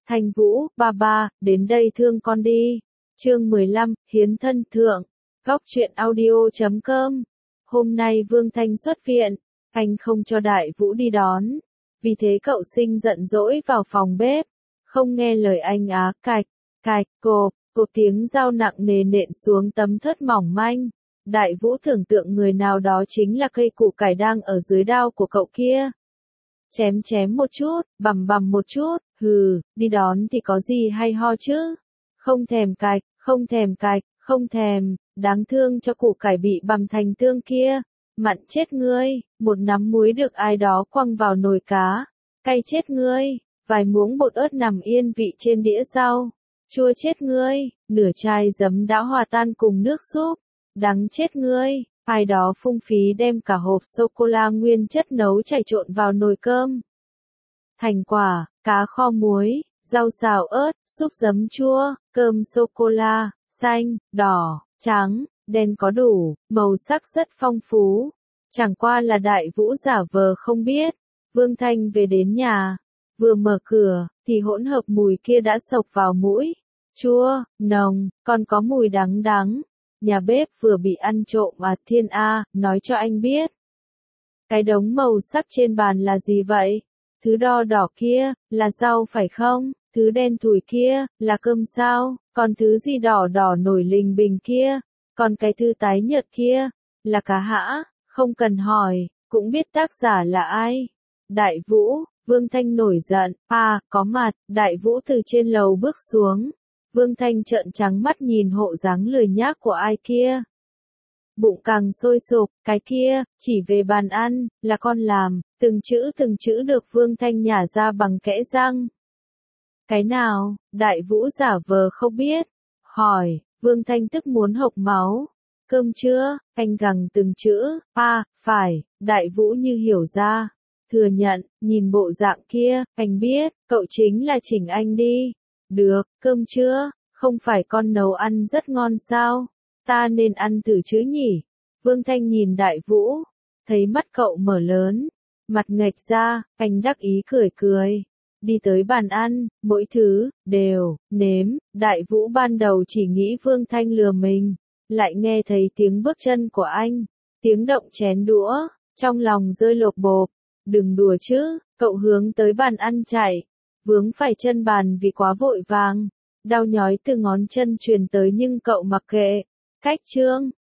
Thanh Vũ, ba, đến đây thương con đi. Chương 15, hiến thân thượng. Góc truyện audio.com. Hôm nay Vương Thanh xuất viện, anh không cho Đại Vũ đi đón. Vì thế cậu Sinh giận dỗi vào phòng bếp, không nghe lời anh á, cạch, cộp tiếng dao nặng nề nện xuống tấm thớt mỏng manh. Đại Vũ tưởng tượng người nào đó chính là cây củ cải đang ở dưới đao của cậu kia. Chém một chút, bằm một chút, đi đón thì có gì hay ho chứ? Không thèm, đáng thương cho củ cải bị bằm thành tương kia. Mặn chết ngươi, một nắm muối được ai đó quăng vào nồi cá. Cay chết ngươi, vài muỗng bột ớt nằm yên vị trên đĩa rau. Chua chết ngươi, nửa chai giấm đã hòa tan cùng nước súp. Đắng chết ngươi, ai đó phung phí đem cả hộp sô-cô-la nguyên chất nấu chảy trộn vào nồi cơm. Thành quả, cá kho muối, rau xào ớt, súp giấm chua, cơm sô-cô-la, xanh, đỏ, trắng, đen có đủ, màu sắc rất phong phú. Chẳng qua là Đại Vũ giả vờ không biết. Vương Thanh về đến nhà, vừa mở cửa, thì hỗn hợp mùi kia đã xộc vào mũi. Chua, nồng, còn có mùi đắng. Nhà bếp vừa bị ăn trộm à, Thiên A, nói cho anh biết. Cái đống màu sắc trên bàn là gì vậy? Thứ đỏ kia, là rau phải không? Thứ đen thủi kia, là cơm sao? Còn thứ gì đỏ nổi lình bình kia? Còn cái thứ tái nhợt kia, là cá hã? Không cần hỏi, cũng biết tác giả là ai. Đại Vũ, Vương Thanh nổi giận, có mặt. Đại Vũ từ trên lầu bước xuống. Vương Thanh trợn trắng mắt nhìn hộ dáng lười nhác của ai kia. Bụng càng sôi sục, cái kia, chỉ về bàn ăn, là con làm, từng chữ được Vương Thanh nhả ra bằng kẽ răng. Cái nào? Đại Vũ giả vờ không biết. Hỏi, Vương Thanh tức muốn hộc máu. Cơm chưa? Anh gằn từng chữ, phải. Đại Vũ như hiểu ra. Thừa nhận, nhìn bộ dạng kia, anh biết, cậu chính là chỉnh anh đi. Được, cơm chưa? Không phải con nấu ăn rất ngon sao? Ta nên ăn thử chứ nhỉ? Vương Thanh nhìn Đại Vũ, thấy mắt cậu mở lớn, mặt nghệch ra, anh đắc ý cười. Đi tới bàn ăn, mỗi thứ, đều, nếm. Đại Vũ ban đầu chỉ nghĩ Vương Thanh lừa mình, lại nghe thấy tiếng bước chân của anh, tiếng động chén đũa, trong lòng rơi lột bộp. Đừng đùa chứ, cậu hướng tới bàn ăn chạy, vướng phải chân bàn vì quá vội vàng. Đau nhói từ ngón chân truyền tới nhưng cậu mặc kệ. Cách chương,